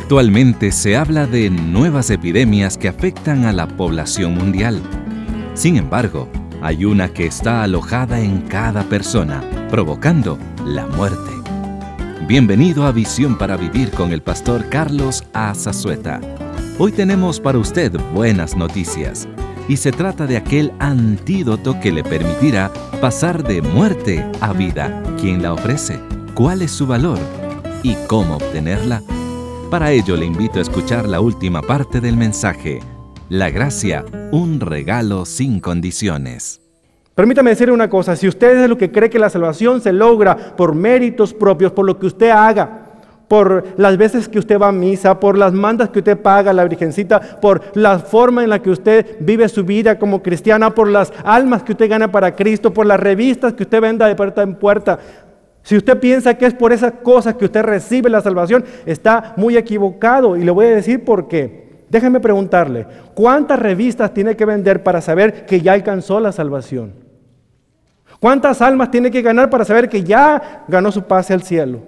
Actualmente se habla de nuevas epidemias que afectan a la población mundial. Sin embargo, hay una que está alojada en cada persona, provocando la muerte. Bienvenido a Visión para Vivir con el pastor Carlos A. Zazueta. Hoy tenemos para usted buenas noticias, y se trata de aquel antídoto que le permitirá pasar de muerte a vida. ¿Quién la ofrece? ¿Cuál es su valor? ¿Y cómo obtenerla? Para ello le invito a escuchar la última parte del mensaje. La gracia, un regalo sin condiciones. Permítame decir una cosa, si usted es de lo que cree que la salvación se logra por méritos propios, por lo que usted haga, por las veces que usted va a misa, por las mandas que usted paga a la Virgencita, por la forma en la que usted vive su vida como cristiana, por las almas que usted gana para Cristo, por las revistas que usted venda de puerta en puerta, si usted piensa que es por esas cosas que usted recibe la salvación, está muy equivocado, y le voy a decir por qué. Déjeme preguntarle, ¿cuántas revistas tiene que vender para saber que ya alcanzó la salvación? ¿Cuántas almas tiene que ganar para saber que ya ganó su pase al cielo?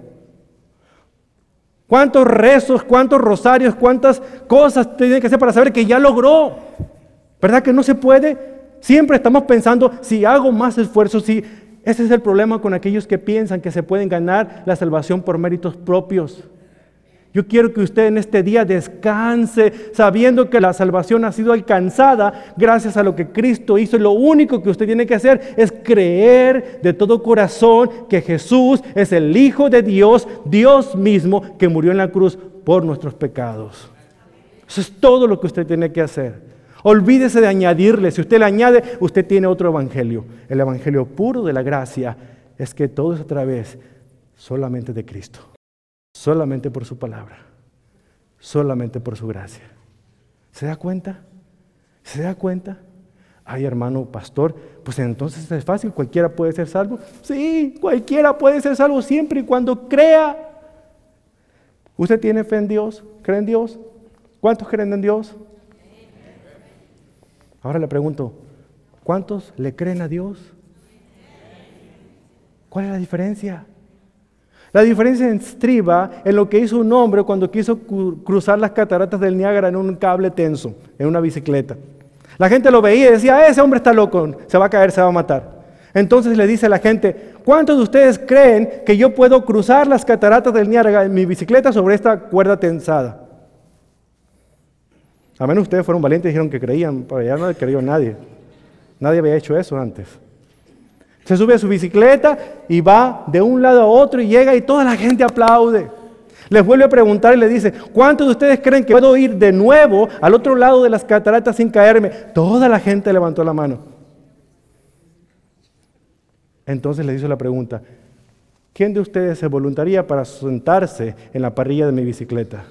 ¿Cuántos rezos, cuántos rosarios, cuántas cosas tiene que hacer para saber que ya logró? ¿Verdad que no se puede? Siempre estamos pensando, si hago más esfuerzo, si... Ese es el problema con aquellos que piensan que se pueden ganar la salvación por méritos propios. Yo quiero que usted en este día descanse sabiendo que la salvación ha sido alcanzada gracias a lo que Cristo hizo. Y lo único que usted tiene que hacer es creer de todo corazón que Jesús es el Hijo de Dios, Dios mismo, que murió en la cruz por nuestros pecados. Eso es todo lo que usted tiene que hacer. Olvídese de añadirle. Si usted le añade, usted tiene otro evangelio. El evangelio puro de la gracia es que todo es a través solamente de Cristo. Solamente por su palabra. Solamente por su gracia. ¿Se da cuenta? ¿Se da cuenta? Ay, hermano pastor, pues entonces es fácil, cualquiera puede ser salvo. Sí, cualquiera puede ser salvo siempre y cuando crea. ¿Usted tiene fe en Dios? ¿Cree en Dios? ¿Cuántos creen en Dios? Ahora le pregunto, ¿cuántos le creen a Dios? ¿Cuál es la diferencia? La diferencia estriba en lo que hizo un hombre cuando quiso cruzar las cataratas del Niágara en un cable tenso, en una bicicleta. La gente lo veía y decía, ese hombre está loco, se va a caer, se va a matar. Entonces le dice a la gente, ¿cuántos de ustedes creen que yo puedo cruzar las cataratas del Niágara en mi bicicleta sobre esta cuerda tensada? A menos ustedes fueron valientes y dijeron que creían, pero ya no creyó nadie. Nadie había hecho eso antes. Se sube a su bicicleta y va de un lado a otro y llega y toda la gente aplaude. Les vuelve a preguntar y le dice, ¿cuántos de ustedes creen que puedo ir de nuevo al otro lado de las cataratas sin caerme? Toda la gente levantó la mano. Entonces le hizo la pregunta, ¿quién de ustedes se voluntaría para sentarse en la parrilla de mi bicicleta?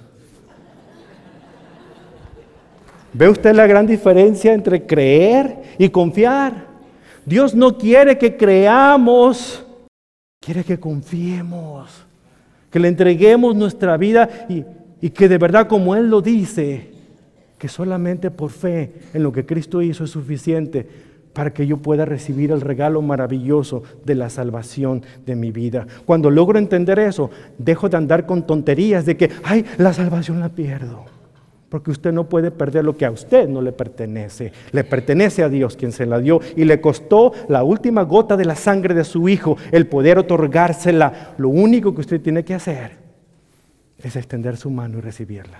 ¿Ve usted la gran diferencia entre creer y confiar? Dios no quiere que creamos, quiere que confiemos, que le entreguemos nuestra vida y que de verdad, como Él lo dice, que solamente por fe en lo que Cristo hizo es suficiente para que yo pueda recibir el regalo maravilloso de la salvación de mi vida. Cuando logro entender eso, dejo de andar con tonterías de que, ay, la salvación la pierdo. Porque usted no puede perder lo que a usted no le pertenece. Le pertenece a Dios quien se la dio y le costó la última gota de la sangre de su Hijo el poder otorgársela. Lo único que usted tiene que hacer es extender su mano y recibirla.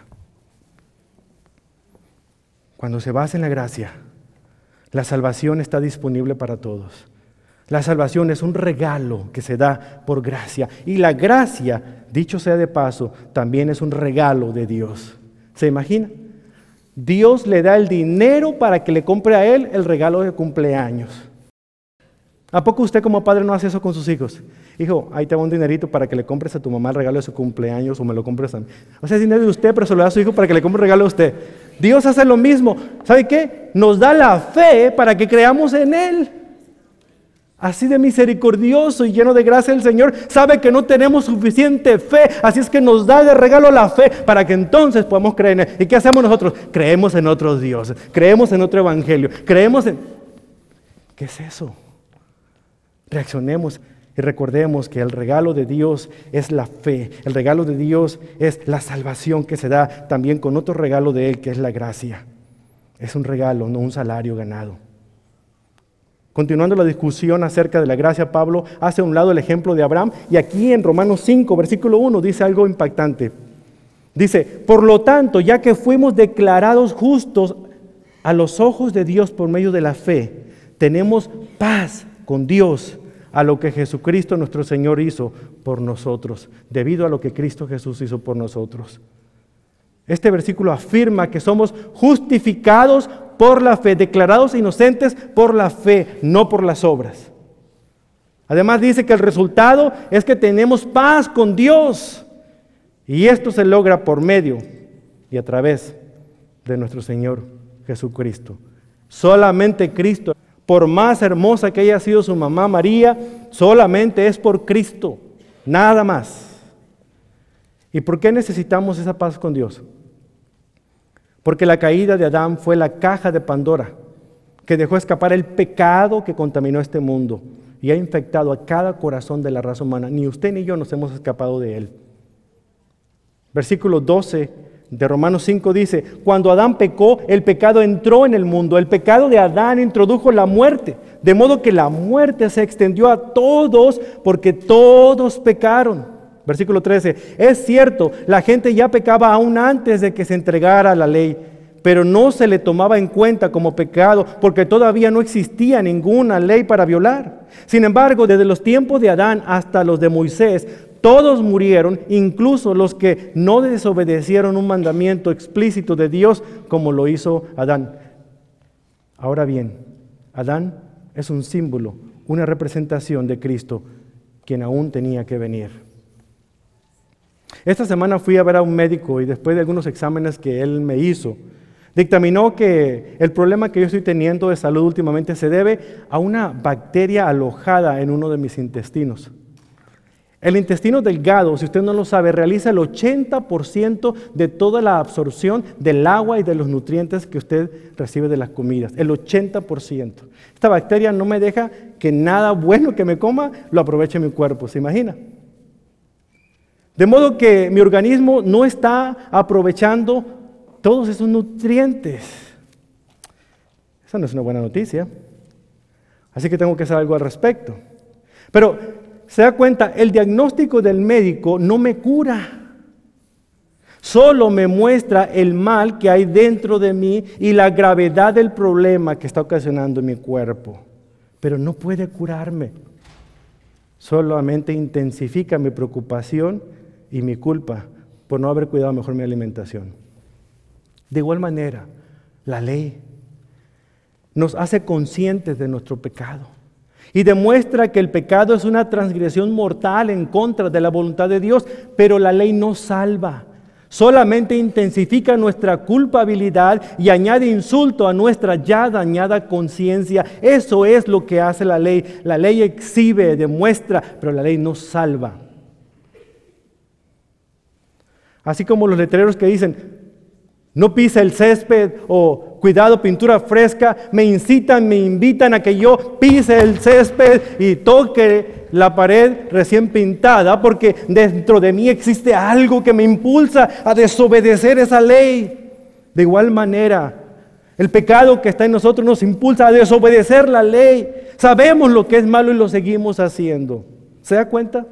Cuando se basa en la gracia, la salvación está disponible para todos. La salvación es un regalo que se da por gracia. Y la gracia, dicho sea de paso, también es un regalo de Dios. ¿Se imagina? Dios le da el dinero para que le compre a él el regalo de cumpleaños. ¿A poco usted como padre no hace eso con sus hijos? Hijo, ahí te va un dinerito para que le compres a tu mamá el regalo de su cumpleaños o me lo compres a mí. O sea, es dinero de usted, pero se lo da a su hijo para que le compre el regalo a usted. Dios hace lo mismo. ¿Sabe qué? Nos da la fe para que creamos en Él. Así de misericordioso y lleno de gracia el Señor sabe que no tenemos suficiente fe, así es que nos da de regalo la fe para que entonces podamos creer en Él. ¿Y qué hacemos nosotros? Creemos en otros dioses, creemos en otro evangelio, creemos en... ¿Qué es eso? Reaccionemos. Y recordemos que el regalo de Dios es la fe. El regalo de Dios es la salvación que se da también con otro regalo de Él, que es la gracia. Es un regalo, no un salario ganado. Continuando la discusión acerca de la gracia, Pablo hace a un lado el ejemplo de Abraham. Y aquí en Romanos 5, versículo 1, dice algo impactante. Dice, por lo tanto, ya que fuimos declarados justos a los ojos de Dios por medio de la fe, tenemos paz con Dios a lo que Jesucristo nuestro Señor hizo por nosotros, debido a lo que Cristo Jesús hizo por nosotros. Este versículo afirma que somos justificados por la fe, declarados inocentes por la fe, no por las obras. Además dice que el resultado es que tenemos paz con Dios. Y esto se logra por medio y a través de nuestro Señor Jesucristo. Solamente Cristo, por más hermosa que haya sido su mamá María, solamente es por Cristo, nada más. ¿Y por qué necesitamos esa paz con Dios? Porque la caída de Adán fue la caja de Pandora, que dejó escapar el pecado que contaminó este mundo y ha infectado a cada corazón de la raza humana. Ni usted ni yo nos hemos escapado de él. Versículo 12 de Romanos 5 dice, cuando Adán pecó, el pecado entró en el mundo. El pecado de Adán introdujo la muerte, de modo que la muerte se extendió a todos porque todos pecaron. Versículo 13, es cierto, la gente ya pecaba aún antes de que se entregara la ley, pero no se le tomaba en cuenta como pecado porque todavía no existía ninguna ley para violar. Sin embargo, desde los tiempos de Adán hasta los de Moisés, todos murieron, incluso los que no desobedecieron un mandamiento explícito de Dios como lo hizo Adán. Ahora bien, Adán es un símbolo, una representación de Cristo, quien aún tenía que venir. Esta semana fui a ver a un médico y después de algunos exámenes que él me hizo, dictaminó que el problema que yo estoy teniendo de salud últimamente se debe a una bacteria alojada en uno de mis intestinos. El intestino delgado, si usted no lo sabe, realiza el 80% de toda la absorción del agua y de los nutrientes que usted recibe de las comidas. El 80%. Esta bacteria no me deja que nada bueno que me coma lo aproveche mi cuerpo, ¿se imagina? De modo que mi organismo no está aprovechando todos esos nutrientes. Esa no es una buena noticia. Así que tengo que hacer algo al respecto. Pero se da cuenta, el diagnóstico del médico no me cura. Solo me muestra el mal que hay dentro de mí y la gravedad del problema que está ocasionando en mi cuerpo. Pero no puede curarme. Solamente intensifica mi preocupación y mi culpa por no haber cuidado mejor mi alimentación. De igual manera, la ley nos hace conscientes de nuestro pecado y demuestra que el pecado es una transgresión mortal en contra de la voluntad de Dios, pero la ley no salva, solamente intensifica nuestra culpabilidad y añade insulto a nuestra ya dañada conciencia. Eso es lo que hace la ley. La ley exhibe, demuestra, pero la ley no salva. Así como los letreros que dicen, no pise el césped o cuidado, pintura fresca, me incitan, me invitan a que yo pise el césped y toque la pared recién pintada, porque dentro de mí existe algo que me impulsa a desobedecer esa ley. De igual manera, el pecado que está en nosotros nos impulsa a desobedecer la ley. Sabemos lo que es malo y lo seguimos haciendo. ¿Se da cuenta?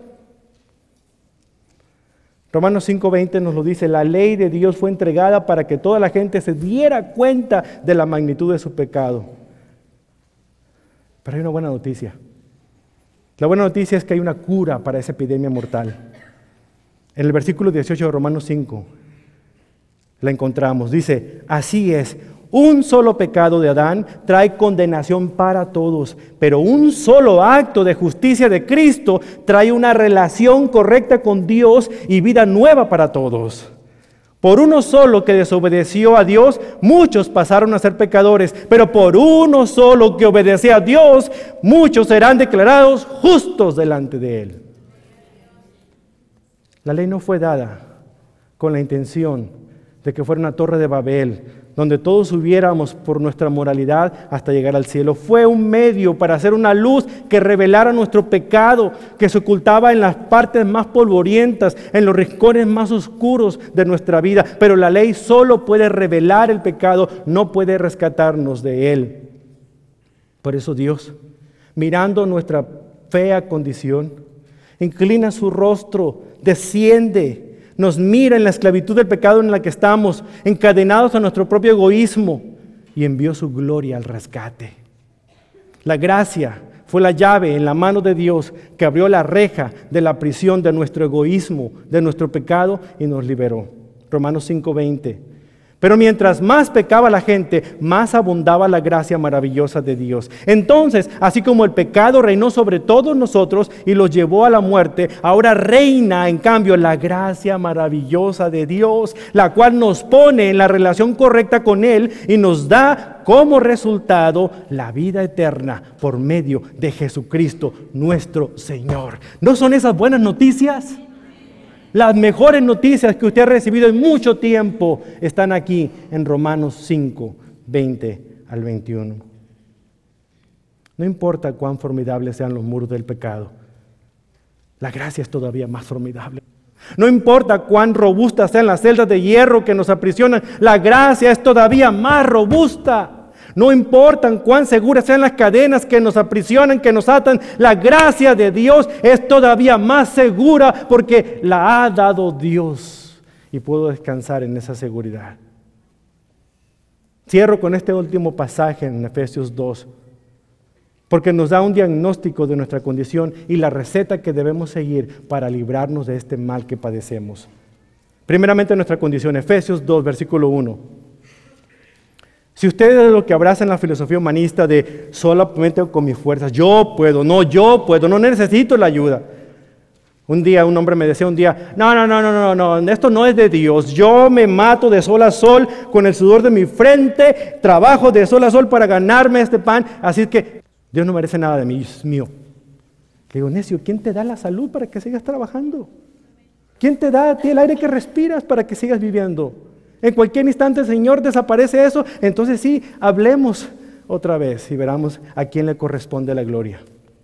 Romanos 5:20 nos lo dice, la ley de Dios fue entregada para que toda la gente se diera cuenta de la magnitud de su pecado. Pero hay una buena noticia. La buena noticia es que hay una cura para esa epidemia mortal. En el versículo 18 de Romanos 5 la encontramos. Dice, así es, un solo pecado de Adán trae condenación para todos, pero un solo acto de justicia de Cristo trae una relación correcta con Dios y vida nueva para todos. Por uno solo que desobedeció a Dios, muchos pasaron a ser pecadores, pero por uno solo que obedeció a Dios, muchos serán declarados justos delante de Él. La ley no fue dada con la intención de que fuera una torre de Babel, donde todos subiéramos por nuestra moralidad hasta llegar al cielo. Fue un medio para hacer una luz que revelara nuestro pecado, que se ocultaba en las partes más polvorientas, en los rincones más oscuros de nuestra vida. Pero la ley solo puede revelar el pecado, no puede rescatarnos de él. Por eso Dios, mirando nuestra fea condición, inclina su rostro, desciende, nos mira en la esclavitud del pecado en la que estamos, encadenados a nuestro propio egoísmo, y envió su gloria al rescate. La gracia fue la llave en la mano de Dios que abrió la reja de la prisión de nuestro egoísmo, de nuestro pecado, y nos liberó. Romanos 5:20. Pero mientras más pecaba la gente, más abundaba la gracia maravillosa de Dios. Entonces, así como el pecado reinó sobre todos nosotros y los llevó a la muerte, ahora reina en cambio la gracia maravillosa de Dios, la cual nos pone en la relación correcta con Él y nos da como resultado la vida eterna por medio de Jesucristo nuestro Señor. ¿No son esas buenas noticias? Las mejores noticias que usted ha recibido en mucho tiempo están aquí en Romanos 5, 20 al 21. No importa cuán formidables sean los muros del pecado, la gracia es todavía más formidable. No importa cuán robustas sean las celdas de hierro que nos aprisionan, la gracia es todavía más robusta. No importa cuán seguras sean las cadenas que nos aprisionan, que nos atan, la gracia de Dios es todavía más segura porque la ha dado Dios y puedo descansar en esa seguridad. Cierro con este último pasaje en Efesios 2, porque nos da un diagnóstico de nuestra condición y la receta que debemos seguir para librarnos de este mal que padecemos. Primeramente nuestra condición, Efesios 2, versículo 1. Si ustedes es lo que abrazan la filosofía humanista de solamente con mis fuerzas, yo puedo, no necesito la ayuda. Un día un hombre me decía no, esto no es de Dios. Yo me mato de sol a sol con el sudor de mi frente, trabajo de sol a sol para ganarme este pan, así que Dios no merece nada de mí, es mío. Le digo, necio, ¿quién te da la salud para que sigas trabajando? ¿Quién te da a ti el aire que respiras para que sigas viviendo? En cualquier instante, Señor, desaparece eso. Entonces sí, hablemos otra vez y veremos a quién le corresponde la gloria.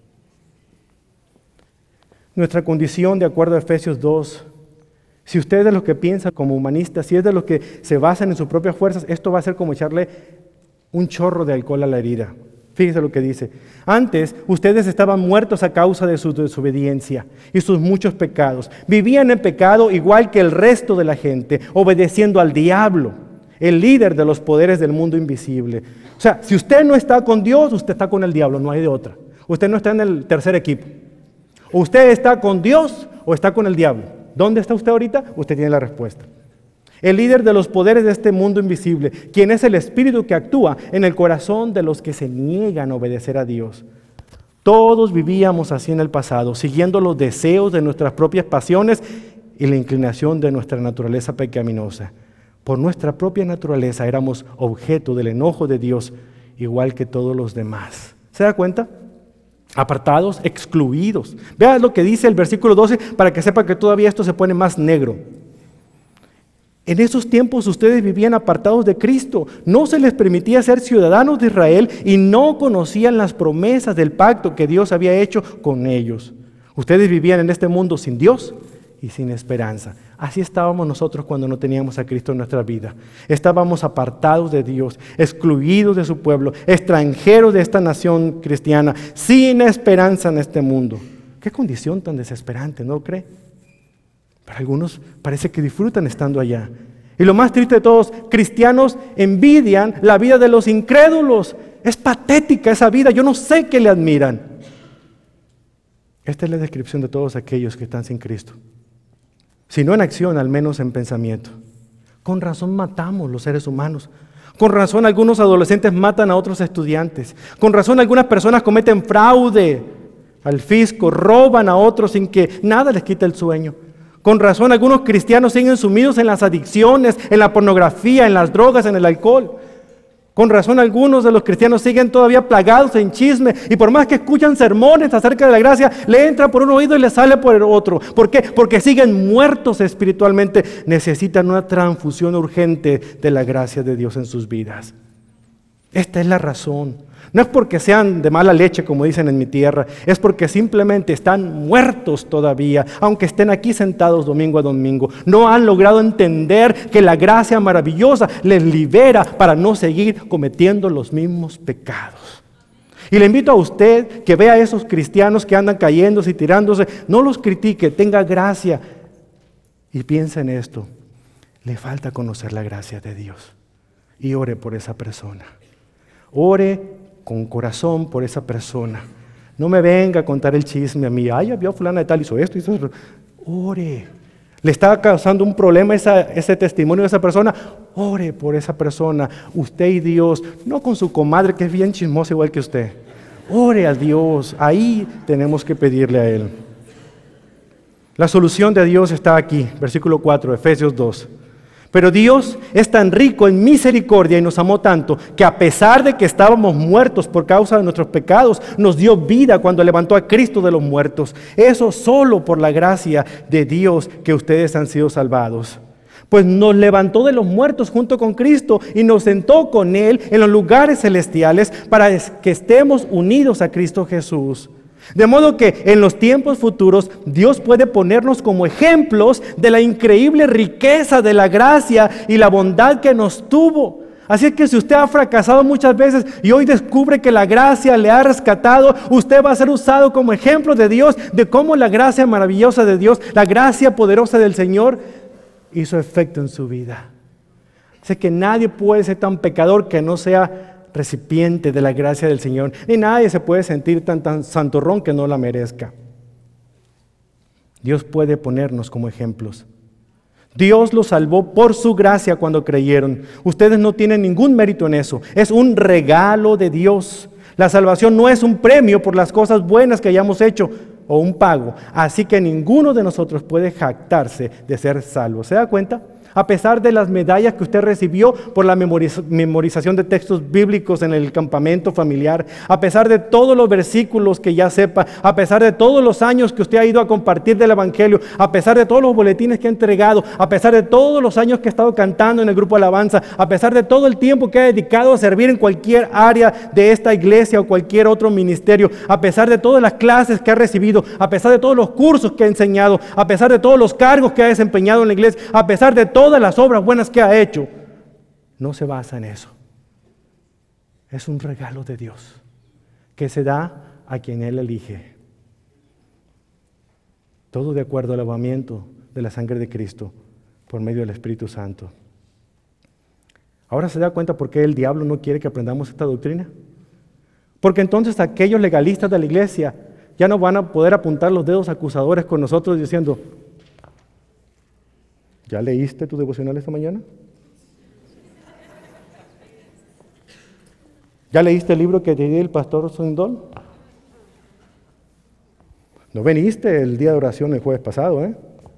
Nuestra condición, de acuerdo a Efesios 2, si usted es de los que piensa como humanista, si es de los que se basan en sus propias fuerzas, esto va a ser como echarle un chorro de alcohol a la herida. Fíjese lo que dice. Antes, ustedes estaban muertos a causa de su desobediencia y sus muchos pecados. Vivían en pecado igual que el resto de la gente, obedeciendo al diablo, el líder de los poderes del mundo invisible. O sea, si usted no está con Dios, usted está con el diablo, no hay de otra. Usted no está en el tercer equipo. Usted está con Dios o está con el diablo. ¿Dónde está usted ahorita? Usted tiene la respuesta. El líder de los poderes de este mundo invisible, quien es el espíritu que actúa en el corazón de los que se niegan a obedecer a Dios. Todos vivíamos así en el pasado, siguiendo los deseos de nuestras propias pasiones y la inclinación de nuestra naturaleza pecaminosa. Por nuestra propia naturaleza éramos objeto del enojo de Dios, igual que todos los demás. ¿Se da cuenta? Apartados, excluidos. Vean lo que dice el versículo 12 para que sepa que todavía esto se pone más negro. En esos tiempos ustedes vivían apartados de Cristo, no se les permitía ser ciudadanos de Israel y no conocían las promesas del pacto que Dios había hecho con ellos. Ustedes vivían en este mundo sin Dios y sin esperanza. Así estábamos nosotros cuando no teníamos a Cristo en nuestra vida. Estábamos apartados de Dios, excluidos de su pueblo, extranjeros de esta nación cristiana, sin esperanza en este mundo. Qué condición tan desesperante, ¿no lo cree? Para algunos parece que disfrutan estando allá. Y lo más triste de todos, cristianos envidian la vida de los incrédulos. Es patética esa vida, yo no sé qué le admiran. Esta es la descripción de todos aquellos que están sin Cristo. Si no en acción, al menos en pensamiento. Con razón matamos los seres humanos. Con razón algunos adolescentes matan a otros estudiantes. Con razón algunas personas cometen fraude al fisco, roban a otros sin que nada les quite el sueño. Con razón, algunos cristianos siguen sumidos en las adicciones, en la pornografía, en las drogas, en el alcohol. Con razón algunos de los cristianos siguen todavía plagados en chisme y por más que escuchan sermones acerca de la gracia, le entra por un oído y le sale por el otro. ¿Por qué? Porque siguen muertos espiritualmente. Necesitan una transfusión urgente de la gracia de Dios en sus vidas. Esta es la razón. No es porque sean de mala leche, como dicen en mi tierra, es porque simplemente están muertos todavía, aunque estén aquí sentados domingo a domingo. No han logrado entender que la gracia maravillosa les libera para no seguir cometiendo los mismos pecados. Y le invito a usted que vea a esos cristianos que andan cayéndose y tirándose, no los critique, tenga gracia y piense en esto. Le falta conocer la gracia de Dios y ore por esa persona. Ore con corazón por esa persona. No me venga a contar el chisme a mí. Ay, ya vio fulana de tal, hizo esto, hizo eso. Ore. Le está causando un problema ese testimonio de esa persona. Ore por esa persona. Usted y Dios. No con su comadre que es bien chismosa igual que usted. Ore a Dios. Ahí tenemos que pedirle a Él. La solución de Dios está aquí. Versículo 4, Efesios 2. Pero Dios es tan rico en misericordia y nos amó tanto que a pesar de que estábamos muertos por causa de nuestros pecados, nos dio vida cuando levantó a Cristo de los muertos. Eso solo por la gracia de Dios que ustedes han sido salvados. Pues nos levantó de los muertos junto con Cristo y nos sentó con Él en los lugares celestiales para que estemos unidos a Cristo Jesús. De modo que en los tiempos futuros Dios puede ponernos como ejemplos de la increíble riqueza de la gracia y la bondad que nos tuvo. Así es que si usted ha fracasado muchas veces y hoy descubre que la gracia le ha rescatado, usted va a ser usado como ejemplo de Dios, de cómo la gracia maravillosa de Dios, la gracia poderosa del Señor, hizo efecto en su vida. Así que nadie puede ser tan pecador que no sea recipiente de la gracia del Señor, ni nadie se puede sentir tan santurrón que no la merezca. Dios puede ponernos como ejemplos. Dios los salvó por su gracia cuando creyeron. Ustedes no tienen ningún mérito en eso. Es un regalo de Dios. La salvación no es un premio por las cosas buenas que hayamos hecho o un pago. Así que ninguno de nosotros puede jactarse de ser salvo. ¿Se da cuenta? A pesar de las medallas que usted recibió por la memorización de textos bíblicos en el campamento familiar, a pesar de todos los versículos que ya sepa, a pesar de todos los años que usted ha ido a compartir del Evangelio, a pesar de todos los boletines que ha entregado, a pesar de todos los años que ha estado cantando en el grupo Alabanza, a pesar de todo el tiempo que ha dedicado a servir en cualquier área de esta iglesia o cualquier otro ministerio, a pesar de todas las clases que ha recibido, a pesar de todos los cursos que ha enseñado, a pesar de todos los cargos que ha desempeñado en la iglesia, a pesar de todas las obras buenas que ha hecho, no se basa en eso. Es un regalo de Dios que se da a quien Él elige. Todo de acuerdo al lavamiento de la sangre de Cristo por medio del Espíritu Santo. Ahora se da cuenta por qué el diablo no quiere que aprendamos esta doctrina. Porque entonces aquellos legalistas de la iglesia ya no van a poder apuntar los dedos acusadores con nosotros diciendo: ¿ya leíste tu devocional esta mañana? ¿Ya leíste el libro que te dio el pastor Swindoll? ¿No viniste el día de oración el jueves pasado,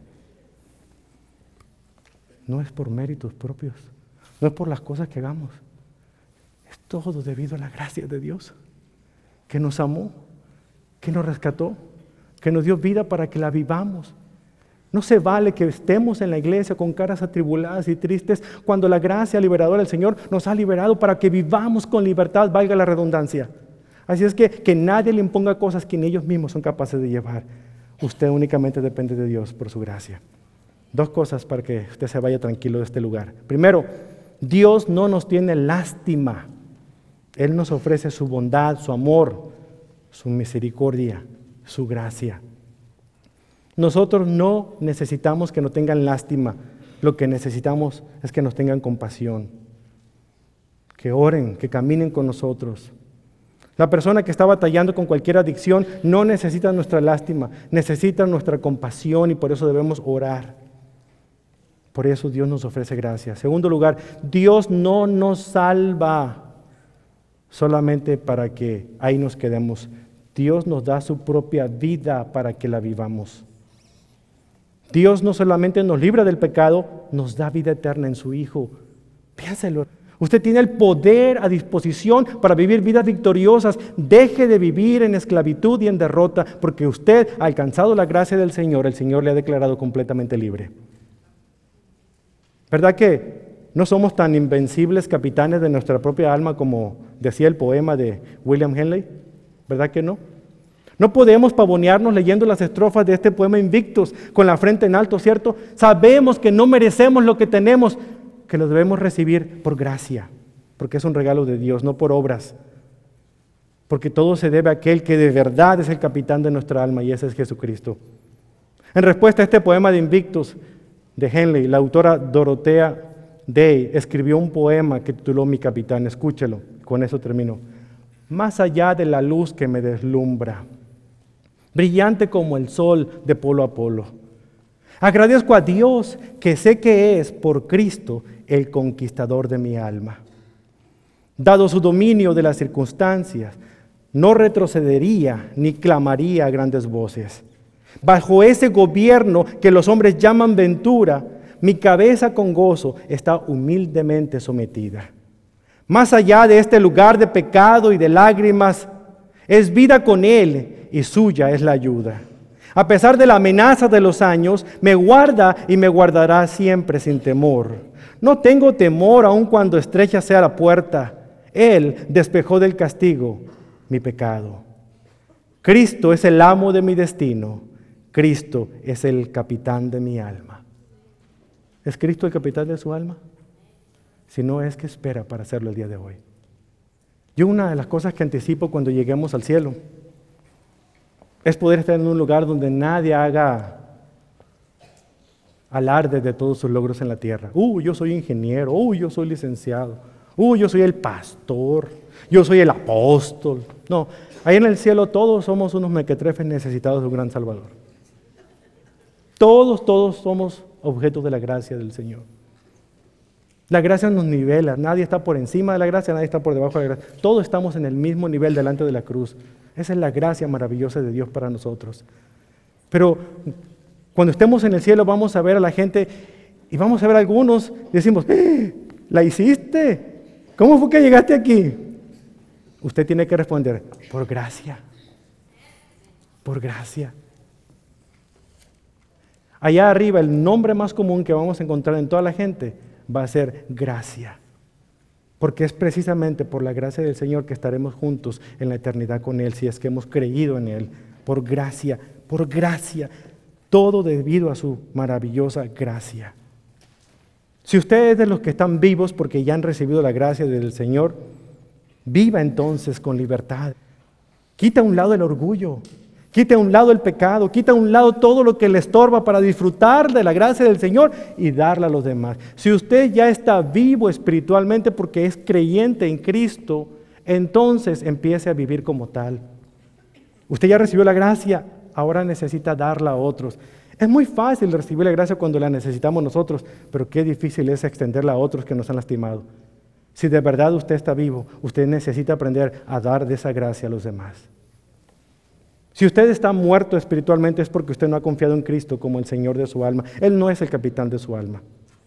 No es por méritos propios, no es por las cosas que hagamos. Es todo debido a la gracia de Dios, que nos amó, que nos rescató, que nos dio vida para que la vivamos. No se vale que estemos en la iglesia con caras atribuladas y tristes cuando la gracia liberadora del Señor nos ha liberado para que vivamos con libertad, valga la redundancia. Así es que nadie le imponga cosas que ni ellos mismos son capaces de llevar. Usted únicamente depende de Dios por su gracia. Dos cosas para que usted se vaya tranquilo de este lugar. Primero, Dios no nos tiene lástima. Él nos ofrece su bondad, su amor, su misericordia, su gracia. Nosotros no necesitamos que nos tengan lástima. Lo que necesitamos es que nos tengan compasión. Que oren, que caminen con nosotros. La persona que está batallando con cualquier adicción no necesita nuestra lástima, necesita nuestra compasión y por eso debemos orar. Por eso Dios nos ofrece gracia. Segundo lugar, Dios no nos salva solamente para que ahí nos quedemos. Dios nos da su propia vida para que la vivamos. Dios no solamente nos libra del pecado, nos da vida eterna en su Hijo. Piénselo. Usted tiene el poder a disposición para vivir vidas victoriosas. Deje de vivir en esclavitud y en derrota, porque usted ha alcanzado la gracia del Señor. El Señor le ha declarado completamente libre. ¿Verdad que no somos tan invencibles capitanes de nuestra propia alma como decía el poema de William Henley? ¿Verdad que no? No podemos pavonearnos leyendo las estrofas de este poema Invictus con la frente en alto, ¿cierto? Sabemos que no merecemos lo que tenemos, que lo debemos recibir por gracia, porque es un regalo de Dios, no por obras. Porque todo se debe a aquel que de verdad es el capitán de nuestra alma, y ese es Jesucristo. En respuesta a este poema de Invictus de Henley, la autora Dorothea Day escribió un poema que tituló Mi capitán. Escúchelo, con eso termino. Más allá de la luz que me deslumbra, brillante como el sol de polo a polo, agradezco a Dios que sé que es por Cristo el conquistador de mi alma. Dado su dominio de las circunstancias, no retrocedería ni clamaría a grandes voces. Bajo ese gobierno que los hombres llaman ventura, mi cabeza con gozo está humildemente sometida. Más allá de este lugar de pecado y de lágrimas, es vida con Él y suya es la ayuda. A pesar de la amenaza de los años, me guarda y me guardará siempre sin temor. No tengo temor aun cuando estrecha sea la puerta. Él despejó del castigo mi pecado. Cristo es el amo de mi destino. Cristo es el capitán de mi alma. ¿Es Cristo el capitán de su alma? Si no es, ¿qué espera para hacerlo el día de hoy? Yo una de las cosas que anticipo cuando lleguemos al cielo es poder estar en un lugar donde nadie haga alarde de todos sus logros en la tierra. Yo soy ingeniero, yo soy licenciado, yo soy el pastor, yo soy el apóstol. No, ahí en el cielo todos somos unos mequetrefes necesitados de un gran Salvador. Todos somos objetos de la gracia del Señor. La gracia nos nivela, nadie está por encima de la gracia, nadie está por debajo de la gracia. Todos estamos en el mismo nivel delante de la cruz. Esa es la gracia maravillosa de Dios para nosotros. Pero cuando estemos en el cielo vamos a ver a la gente y vamos a ver a algunos y decimos, ¿la hiciste? ¿Cómo fue que llegaste aquí? Usted tiene que responder, por gracia. Por gracia. Allá arriba el nombre más común que vamos a encontrar en toda la gente va a ser gracia. Porque es precisamente por la gracia del Señor que estaremos juntos en la eternidad con Él, si es que hemos creído en Él. Por gracia, todo debido a su maravillosa gracia. Si usted es de los que están vivos porque ya han recibido la gracia del Señor, viva entonces con libertad. Quita a un lado el orgullo, quita a un lado el pecado, quita a un lado todo lo que le estorba para disfrutar de la gracia del Señor y darla a los demás. Si usted ya está vivo espiritualmente porque es creyente en Cristo, entonces empiece a vivir como tal. Usted ya recibió la gracia, ahora necesita darla a otros. Es muy fácil recibir la gracia cuando la necesitamos nosotros, pero qué difícil es extenderla a otros que nos han lastimado. Si de verdad usted está vivo, usted necesita aprender a dar de esa gracia a los demás. Si usted está muerto espiritualmente es porque usted no ha confiado en Cristo como el Señor de su alma. Él no es el capitán de su alma.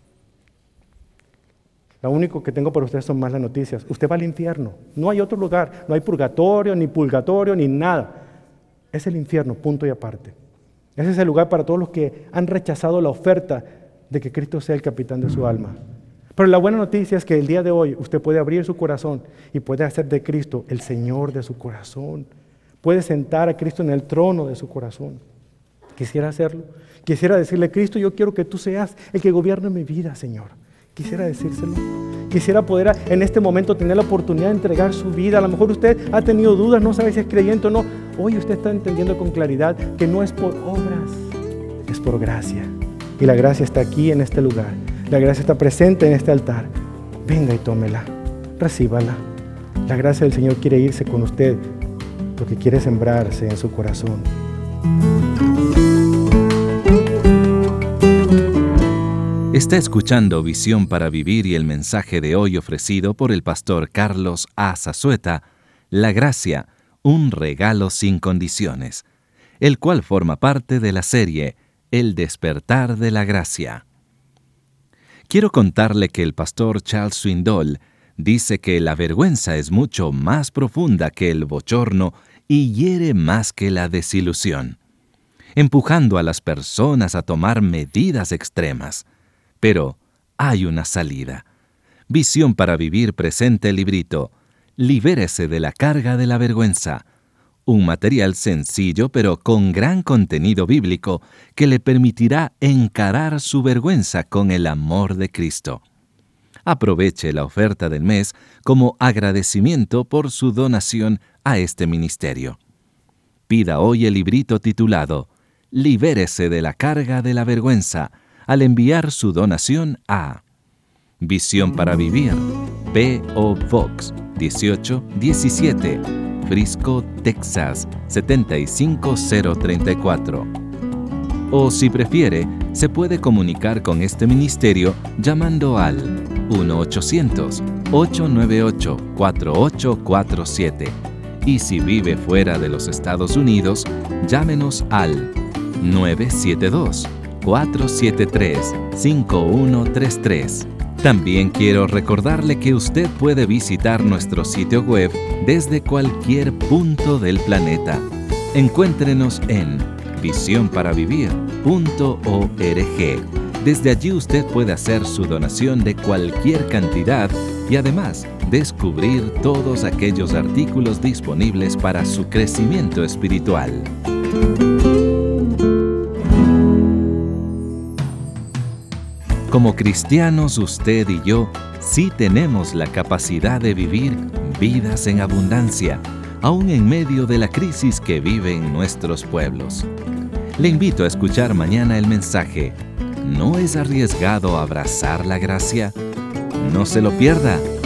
Lo único que tengo para usted son malas noticias. Usted va al infierno. No hay otro lugar. No hay purgatorio, ni purgatorio, ni nada. Es el infierno, punto y aparte. Ese es el lugar para todos los que han rechazado la oferta de que Cristo sea el capitán de su alma. Pero la buena noticia es que el día de hoy usted puede abrir su corazón y puede hacer de Cristo el Señor de su corazón. Puede sentar a Cristo en el trono de su corazón. Quisiera hacerlo. Quisiera decirle, Cristo, yo quiero que tú seas el que gobierne mi vida, Señor. Quisiera decírselo. Quisiera poder en este momento tener la oportunidad de entregar su vida. A lo mejor usted ha tenido dudas, no sabe si es creyente o no. Hoy usted está entendiendo con claridad que no es por obras, es por gracia. Y la gracia está aquí en este lugar. La gracia está presente en este altar. Venga y tómela, recíbala. La gracia del Señor quiere irse con usted porque quiere sembrarse en su corazón. Está escuchando Visión para Vivir y el mensaje de hoy ofrecido por el pastor Carlos A. Zazueta, La Gracia, un regalo sin condiciones, el cual forma parte de la serie El despertar de la gracia. Quiero contarle que el pastor Charles Swindoll dice que la vergüenza es mucho más profunda que el bochorno y hiere más que la desilusión, empujando a las personas a tomar medidas extremas. Pero hay una salida. Visión para Vivir presenta el librito Libérese de la carga de la vergüenza, un material sencillo pero con gran contenido bíblico que le permitirá encarar su vergüenza con el amor de Cristo. Aproveche la oferta del mes como agradecimiento por su donación a este ministerio. Pida hoy el librito titulado Libérese de la carga de la vergüenza al enviar su donación a Visión para Vivir, P.O. Box 1817, Frisco, Texas 75034. O si prefiere, se puede comunicar con este ministerio llamando al 1-800-898-4847. Y si vive fuera de los Estados Unidos, llámenos al 972-473-5133. También quiero recordarle que usted puede visitar nuestro sitio web desde cualquier punto del planeta. Encuéntrenos en visionparavivir.org. Desde allí usted puede hacer su donación de cualquier cantidad y además descubrir todos aquellos artículos disponibles para su crecimiento espiritual. Como cristianos, usted y yo sí tenemos la capacidad de vivir vidas en abundancia, aún en medio de la crisis que viven nuestros pueblos. Le invito a escuchar mañana el mensaje ¿No es arriesgado abrazar la gracia? No se lo pierda.